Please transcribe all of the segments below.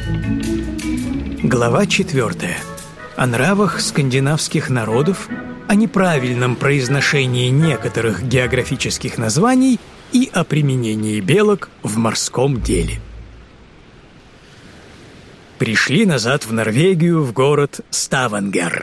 Глава 4. О нравах скандинавских народов, о неправильном произношении некоторых географических названий и о применении белок в морском деле. Пришли назад в Норвегию, в город Ставангер.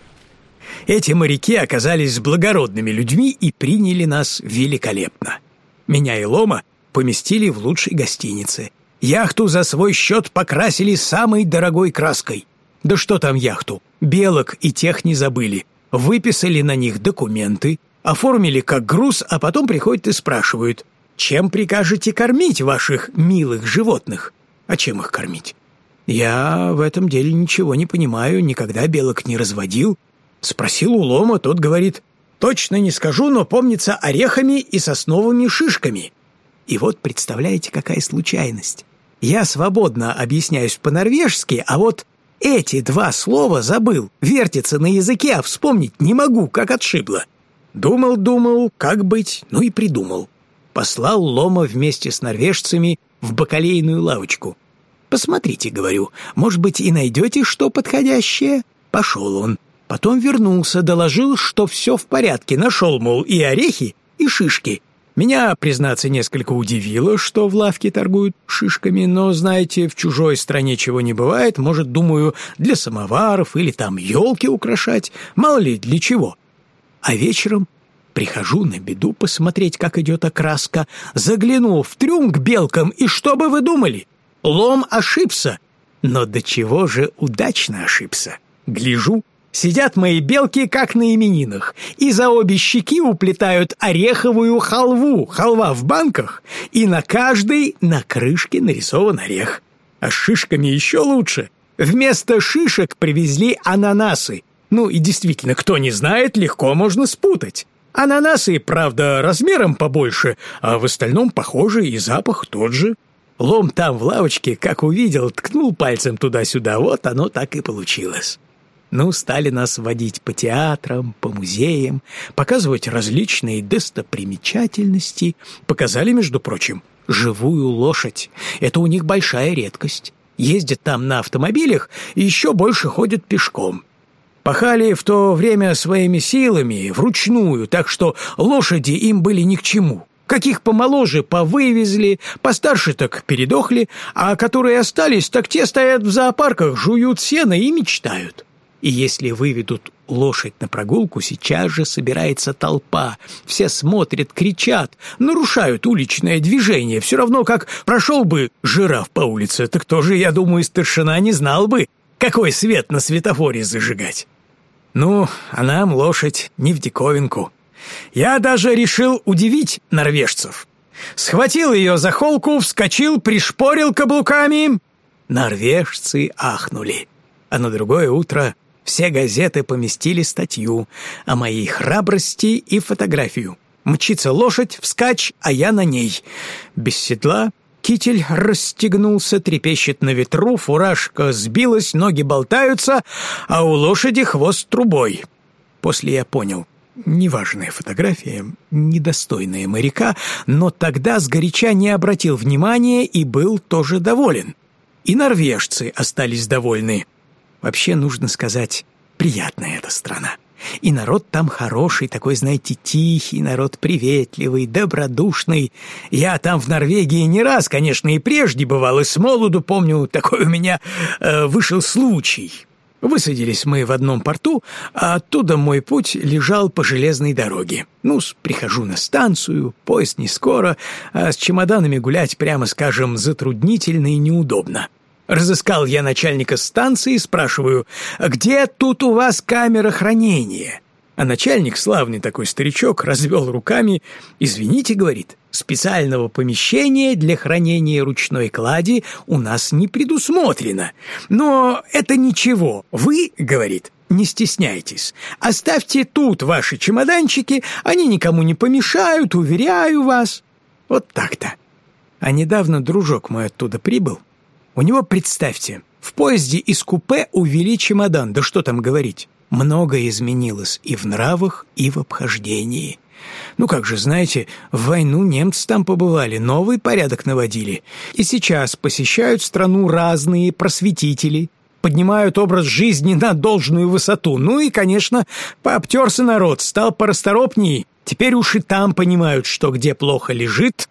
Эти моряки оказались благородными людьми и приняли нас великолепно. Меня и Лома поместили в лучшей гостинице. Яхту за свой счет покрасили самой дорогой краской. Да что там яхту? Белок и тех не забыли. Выписали на них документы, оформили как груз, а потом приходят и спрашивают: чем прикажете кормить ваших милых животных? А чем их кормить? Я в этом деле ничего не понимаю, никогда белок не разводил. Спросил у Лома, тот говорит: точно не скажу, но помнится орехами и сосновыми шишками. И вот представляете, какая случайность. Я свободно объясняюсь по-норвежски, а вот эти два слова забыл, вертится на языке, а вспомнить не могу, как отшибло. Думал, как быть, ну и придумал. Послал Лома вместе с норвежцами в бакалейную лавочку. «Посмотрите, — говорю, — может быть, и найдете что подходящее?» Пошел он. Потом вернулся, доложил, что все в порядке, нашел, мол, и орехи, и шишки. Меня, признаться, несколько удивило, что в лавке торгуют шишками, но, знаете, в чужой стране чего не бывает, может, думаю, для самоваров или там елки украшать, мало ли для чего. А вечером прихожу на беду посмотреть, как идет окраска, заглянул в трюм к белкам, и что бы вы думали? Лом ошибся. Но до чего же удачно ошибся. Гляжу, сидят мои белки, как на именинах, и за обе щеки уплетают ореховую халву, халва в банках, и на каждой на крышке нарисован орех. А с шишками еще лучше. Вместо шишек привезли ананасы. Ну и действительно, кто не знает, легко можно спутать. Ананасы, правда, размером побольше, а в остальном похожи и запах тот же. Лом там в лавочке, как увидел, ткнул пальцем туда-сюда, вот оно так и получилось. Ну, стали нас водить по театрам, по музеям, показывать различные достопримечательности. Показали, между прочим, живую лошадь. Это у них большая редкость. Ездят там на автомобилях и еще больше ходят пешком. Пахали в то время своими силами, вручную, так что лошади им были ни к чему. Каких помоложе повывезли, постарше так передохли, а которые остались, так те стоят в зоопарках, жуют сено и мечтают. И если выведут лошадь на прогулку, сейчас же собирается толпа. Все смотрят, кричат, нарушают уличное движение. Все равно, как прошел бы жираф по улице, так тоже, я думаю, старшина не знал бы, какой свет на светофоре зажигать. Ну, а нам лошадь не в диковинку. Я даже решил удивить норвежцев. Схватил ее за холку, вскочил, пришпорил каблуками. Норвежцы ахнули. А на другое утро все газеты поместили статью о моей храбрости и фотографию. Мчится лошадь, вскачь, а я на ней. Без седла, китель расстегнулся, трепещет на ветру, фуражка сбилась, ноги болтаются, а у лошади хвост трубой. После я понял, неважная фотография, недостойная моряка, но тогда сгоряча не обратил внимания и был тоже доволен. И норвежцы остались довольны. Вообще, нужно сказать, приятная эта страна. И народ там хороший, такой, знаете, тихий, народ приветливый, добродушный. Я там в Норвегии не раз, конечно, и прежде бывал, и с молоду, помню, такой у меня вышел случай. Высадились мы в одном порту, а оттуда мой путь лежал по железной дороге. Ну, прихожу на станцию, поезд не скоро, а с чемоданами гулять, прямо скажем, затруднительно и неудобно. Разыскал я начальника станции, спрашиваю: «Где тут у вас камера хранения?» А начальник, славный такой старичок, развел руками. «Извините, — говорит, — специального помещения для хранения ручной клади у нас не предусмотрено. Но это ничего. Вы, — говорит, — не стесняйтесь. Оставьте тут ваши чемоданчики, они никому не помешают, уверяю вас». Вот так-то. А недавно дружок мой оттуда прибыл. У него, представьте, в поезде из купе увели чемодан, да что там говорить. Многое изменилось и в нравах, и в обхождении. Ну как же, знаете, в войну немцы там побывали, новый порядок наводили. И сейчас посещают страну разные просветители, поднимают образ жизни на должную высоту. Ну и, конечно, пообтерся народ, стал порасторопней. Теперь уж и там понимают, что где плохо лежит.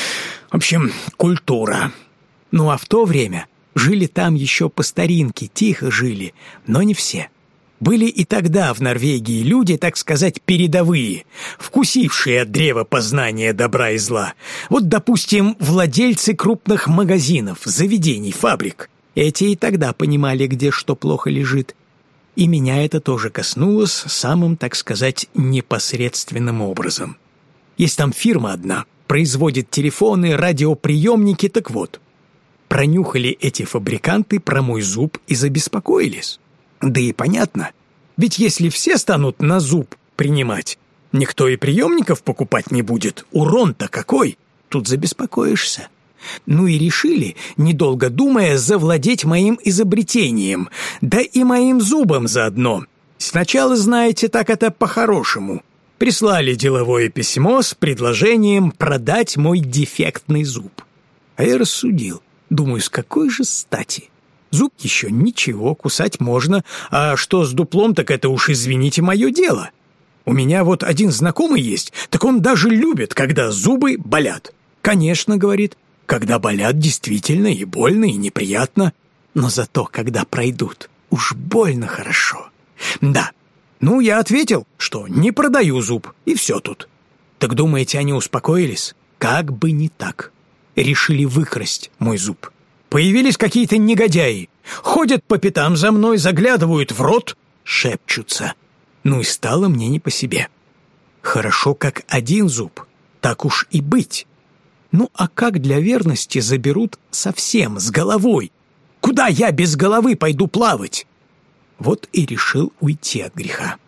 В общем, культура. Ну а в то время жили там еще по старинке, тихо жили, но не все. Были и тогда в Норвегии люди, так сказать, передовые, вкусившие от древа познания добра и зла. Вот, допустим, владельцы крупных магазинов, заведений, фабрик. Эти и тогда понимали, где что плохо лежит. И меня это тоже коснулось самым, так сказать, непосредственным образом. Есть там фирма одна, производит телефоны, радиоприемники, так вот. Пронюхали эти фабриканты про мой зуб и забеспокоились. Да и понятно, ведь если все станут на зуб принимать, никто и приемников покупать не будет. Урон-то какой! Тут забеспокоишься. Ну и решили, недолго думая, завладеть моим изобретением, да и моим зубом заодно. Сначала, знаете, так это по-хорошему. Прислали деловое письмо с предложением продать мой дефектный зуб. А я рассудил, думаю, с какой же стати? Зуб еще ничего, кусать можно, а что с дуплом, так это уж, извините, мое дело. У меня вот один знакомый есть, так он даже любит, когда зубы болят. Конечно, говорит, когда болят действительно и больно, и неприятно, но зато, когда пройдут, уж больно хорошо. Да, ну я ответил, что не продаю зуб, и все тут. Так думаете, они успокоились? Как бы не так. Решили выкрасть мой зуб. Появились какие-то негодяи, ходят по пятам за мной, заглядывают в рот, шепчутся. Ну и стало мне не по себе. Хорошо, как один зуб, так уж и быть. Ну а как для верности заберут совсем, с головой? Куда я без головы пойду плавать? Вот и решил уйти от греха.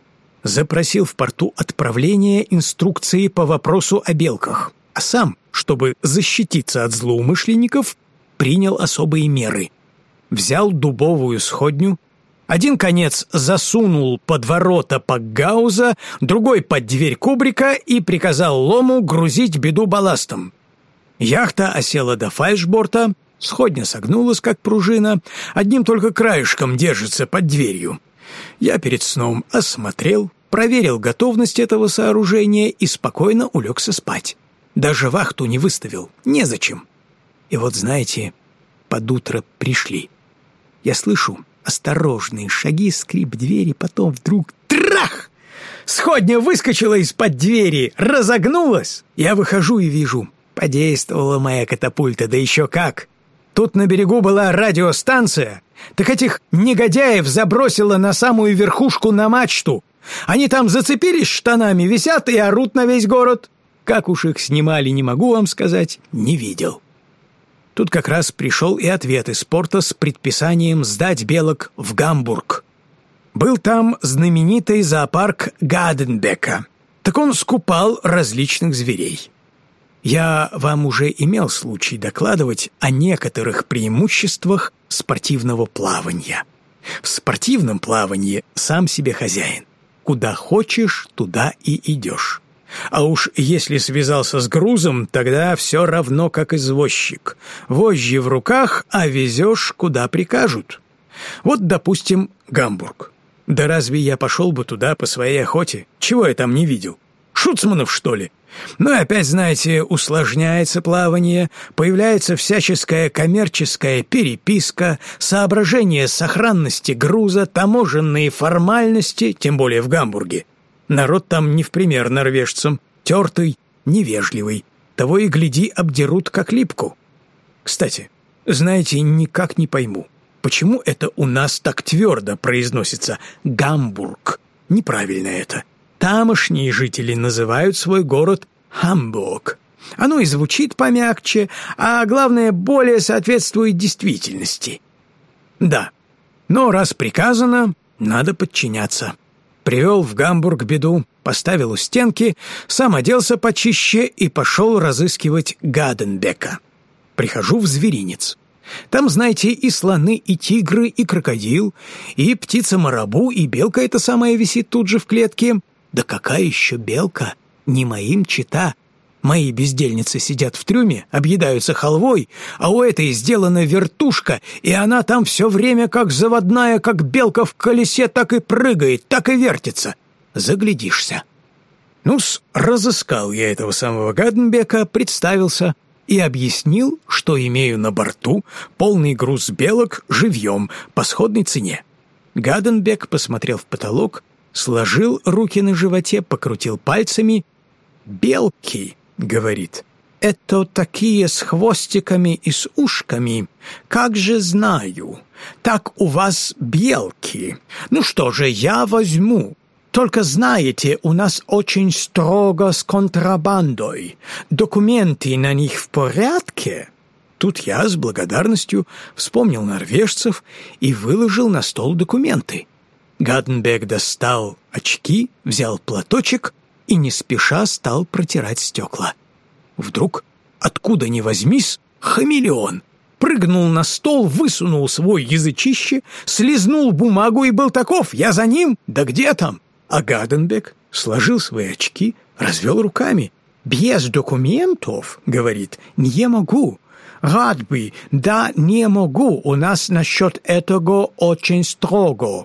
Запросил в порту отправления инструкции по вопросу о белках, а сам, чтобы защититься от злоумышленников, принял особые меры. Взял дубовую сходню, один конец засунул под ворота Пакгауза, другой под дверь кубрика и приказал лому грузить беду балластом. Яхта осела до фальшборта, сходня согнулась, как пружина, одним только краешком держится под дверью. Я перед сном осмотрел, проверил готовность этого сооружения и спокойно улегся спать. Даже вахту не выставил, незачем. И вот, знаете, под утро пришли. Я слышу осторожные шаги, скрип двери, потом вдруг трах! Сходня выскочила из-под двери, разогнулась. Я выхожу и вижу, подействовала моя катапульта, да еще как. Тут на берегу была радиостанция, так этих негодяев забросило на самую верхушку на мачту. Они там зацепились штанами, висят и орут на весь город. Как уж их снимали, не могу вам сказать, не видел. Тут как раз пришел и ответ из порта с предписанием сдать белок в Гамбург. Был там знаменитый зоопарк Гаденбека. Так он скупал различных зверей. Я вам уже имел случай докладывать о некоторых преимуществах спортивного плавания. В спортивном плавании сам себе хозяин. Куда хочешь, туда и идешь. А уж если связался с грузом, тогда все равно как извозчик. Вожжи в руках, а везешь, куда прикажут. Вот, допустим, Гамбург. Да разве я пошел бы туда по своей охоте? Чего я там не видел? Шуцманов, что ли? Ну и опять, знаете, усложняется плавание, появляется всяческая коммерческая переписка, соображения сохранности груза, таможенные формальности, тем более в Гамбурге. Народ там не в пример норвежцам, тертый, невежливый. Того и гляди, обдерут как липку. Кстати, знаете, никак не пойму, почему это у нас так твердо произносится «Гамбург». Неправильно это. Тамошние жители называют свой город Хамбург. Оно и звучит помягче, а главное, более соответствует действительности. Да, но раз приказано, надо подчиняться. Привел в Гамбург беду, поставил у стенки, сам оделся почище и пошел разыскивать Гаденбека. Прихожу в зверинец. Там, знаете, и слоны, и тигры, и крокодил, и птица-марабу, и белка эта самая висит тут же в клетке. Да какая еще белка? Не моим чета. Мои бездельницы сидят в трюме, объедаются халвой, а у этой сделана вертушка, и она там все время как заводная, как белка в колесе, так и прыгает, так и вертится. Заглядишься. Ну-с, разыскал я этого самого Гаденбека, представился и объяснил, что имею на борту полный груз белок живьем по сходной цене. Гаденбек посмотрел в потолок, сложил руки на животе, покрутил пальцами. «Белки», — говорит, — «это такие с хвостиками и с ушками. Как же знаю. Так у вас белки. Ну что же, я возьму. Только знаете, у нас очень строго с контрабандой. Документы на них в порядке?» Тут я с благодарностью вспомнил норвежцев и выложил на стол документы. Гаденбек достал очки, взял платочек и не спеша стал протирать стекла. Вдруг, откуда ни возьмись, хамелеон прыгнул на стол, высунул свой язычище, слизнул бумагу и был таков: «Я за ним? Да где там?» А Гаденбек сложил свои очки, развел руками. «Без документов, — говорит, — не могу. Рад бы, да не могу. У нас насчет этого очень строго».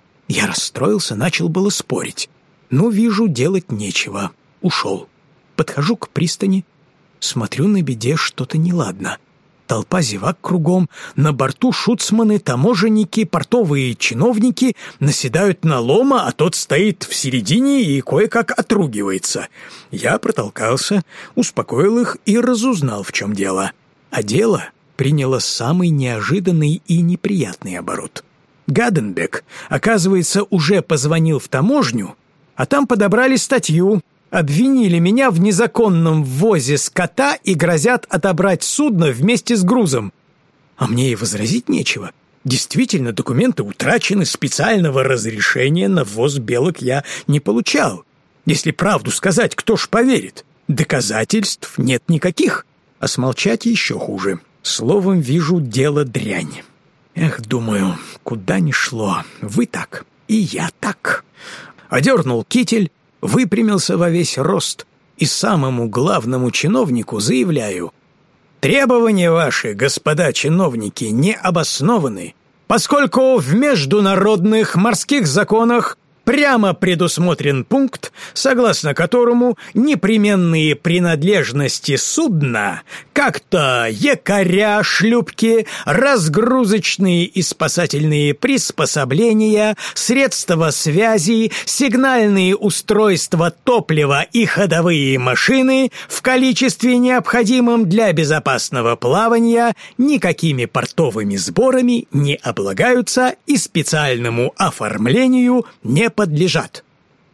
Я расстроился, начал было спорить. Но вижу, делать нечего. Ушел. Подхожу к пристани, смотрю, на беде что-то неладно. Толпа зевак кругом, на борту шуцманы, таможенники, портовые чиновники наседают на Лома, а тот стоит в середине и кое-как отругивается. Я протолкался, успокоил их и разузнал, в чем дело. А дело приняло самый неожиданный и неприятный оборот. Гаденбек, оказывается, уже позвонил в таможню, а там подобрали статью. Обвинили меня в незаконном ввозе скота и грозят отобрать судно вместе с грузом. А мне и возразить нечего. Действительно, документы утрачены, специального разрешения на ввоз белок я не получал. Если правду сказать, кто ж поверит? Доказательств нет никаких. А смолчать еще хуже. Словом, вижу, дело дрянь. Эх, думаю, куда ни шло. Вы так, и я так. Одернул китель, выпрямился во весь рост и самому главному чиновнику заявляю: «Требования ваши, господа чиновники, не обоснованы, поскольку в международных морских законах прямо предусмотрен пункт, согласно которому непременные принадлежности судна, как-то якоря, шлюпки, разгрузочные и спасательные приспособления, средства связи, сигнальные устройства топлива и ходовые машины в количестве, необходимом для безопасного плавания, никакими портовыми сборами не облагаются и специальному оформлению не подлежат».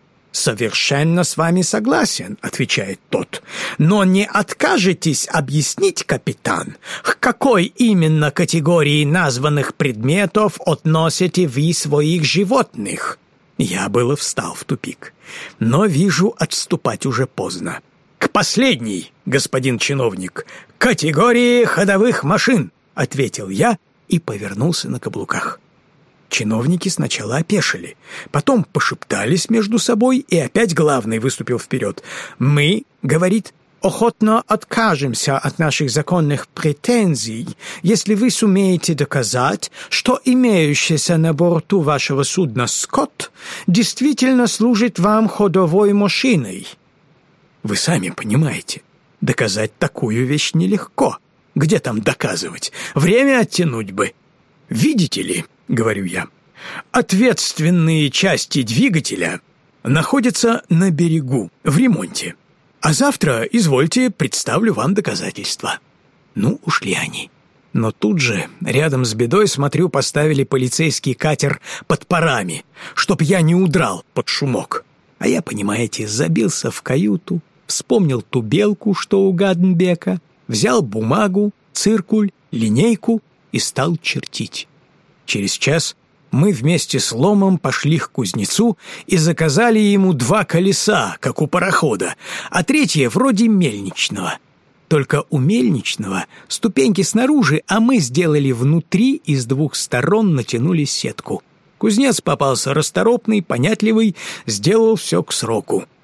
«Совершенно с вами согласен», — отвечает тот. «Но не откажетесь объяснить, капитан, к какой именно категории названных предметов относите вы своих животных?» Я было встал в тупик, но вижу, отступать уже поздно. «К последней, господин чиновник, категории ходовых машин», — ответил я и повернулся на каблуках. Чиновники сначала опешили, потом пошептались между собой, и опять главный выступил вперед. «Мы, — говорит, — охотно откажемся от наших законных претензий, если вы сумеете доказать, что имеющийся на борту вашего судна скот действительно служит вам ходовой машиной». Вы сами понимаете, доказать такую вещь нелегко. Где там доказывать? Время оттянуть бы. «Видите ли, — говорю я, — ответственные части двигателя находятся на берегу, в ремонте. А завтра, извольте, представлю вам доказательства». Ну, ушли они. Но тут же, рядом с бедой, смотрю, поставили полицейский катер под парами, чтоб я не удрал под шумок. А я, понимаете, забился в каюту, вспомнил ту белку, что у Гаденбека, взял бумагу, циркуль, линейку и стал чертить. Через час мы вместе с Ломом пошли к кузнецу и заказали ему 2 колеса, как у парохода, а третье вроде мельничного. Только у мельничного ступеньки снаружи, а мы сделали внутри и с 2 сторон натянули сетку. Кузнец попался расторопный, понятливый, сделал все к сроку.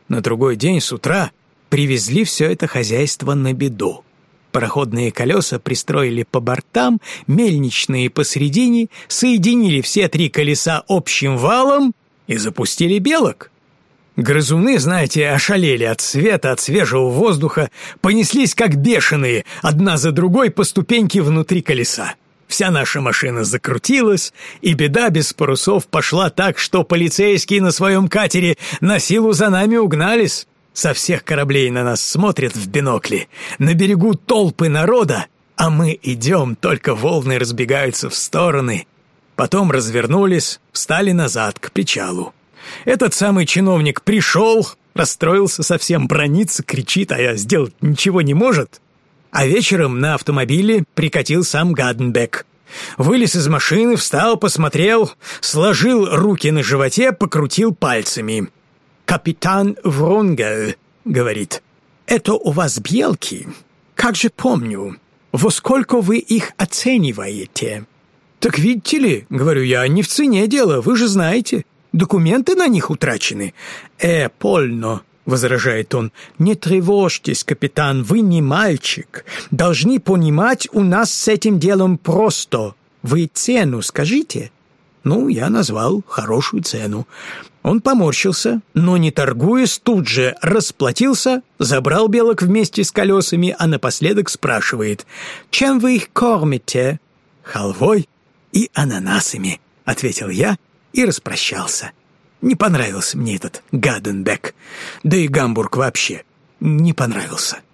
На другой день с утра привезли все это хозяйство на беду. Пароходные колеса пристроили по бортам, мельничные посредине, соединили все 3 колеса общим валом и запустили белок. Грызуны, знаете, ошалели от света, от свежего воздуха, понеслись как бешеные, одна за другой по ступеньке внутри колеса. Вся наша машина закрутилась, и беда без парусов пошла так, что полицейские на своем катере на силу за нами угнались. Со всех кораблей на нас смотрят в бинокли. На берегу толпы народа, а мы идем, только волны разбегаются в стороны. Потом развернулись, встали назад к причалу. Этот самый чиновник пришел, расстроился совсем, бранится, кричит, а сделать ничего не может. А вечером на автомобиле прикатил сам Гаденбек. Вылез из машины, встал, посмотрел, сложил руки на животе, покрутил пальцами. «Капитан Врунгель», — говорит, — «это у вас белки? Как же помню. Во сколько вы их оцениваете?» «Так видите ли, — говорю я, — не в цене дело, вы же знаете. Документы на них утрачены». «Польно», — возражает он, — «не тревожьтесь, капитан, вы не мальчик. Должны понимать, у нас с этим делом просто. Вы цену скажите». Ну, я назвал хорошую цену. Он поморщился, но, не торгуясь, тут же расплатился, забрал белок вместе с колесами, а напоследок спрашивает: «Чем вы их кормите?» «Халвой и ананасами», — ответил я и распрощался. Не понравился мне этот Гаденбек, да и Гамбург вообще не понравился.